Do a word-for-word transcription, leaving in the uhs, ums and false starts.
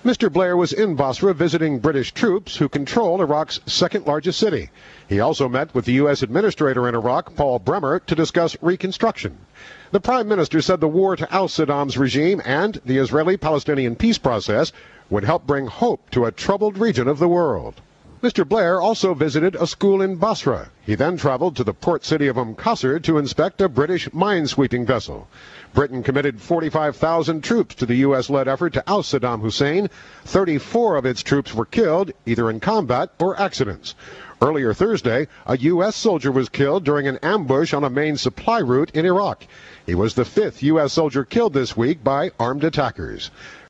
Mister Blair was in Basra visiting British troops who control Iraq's second largest city. He also met with the U S Administrator in Iraq, Paul Bremer, to discuss reconstruction. The Prime Minister said the war to oust Saddam's regime and the Israeli-Palestinian peace process would help bring hope to a troubled region of the world. Mister Blair also visited a school in Basra. He then traveled to the port city of Umm Qasr to inspect a British minesweeping vessel. Britain committed forty-five thousand troops to the U S-led effort to oust Saddam Hussein. thirty-four of its troops were killed, either in combat or accidents. Earlier Thursday, a U S soldier was killed during an ambush on a main supply route in Iraq. He was the fifth U S soldier killed this week by armed attackers.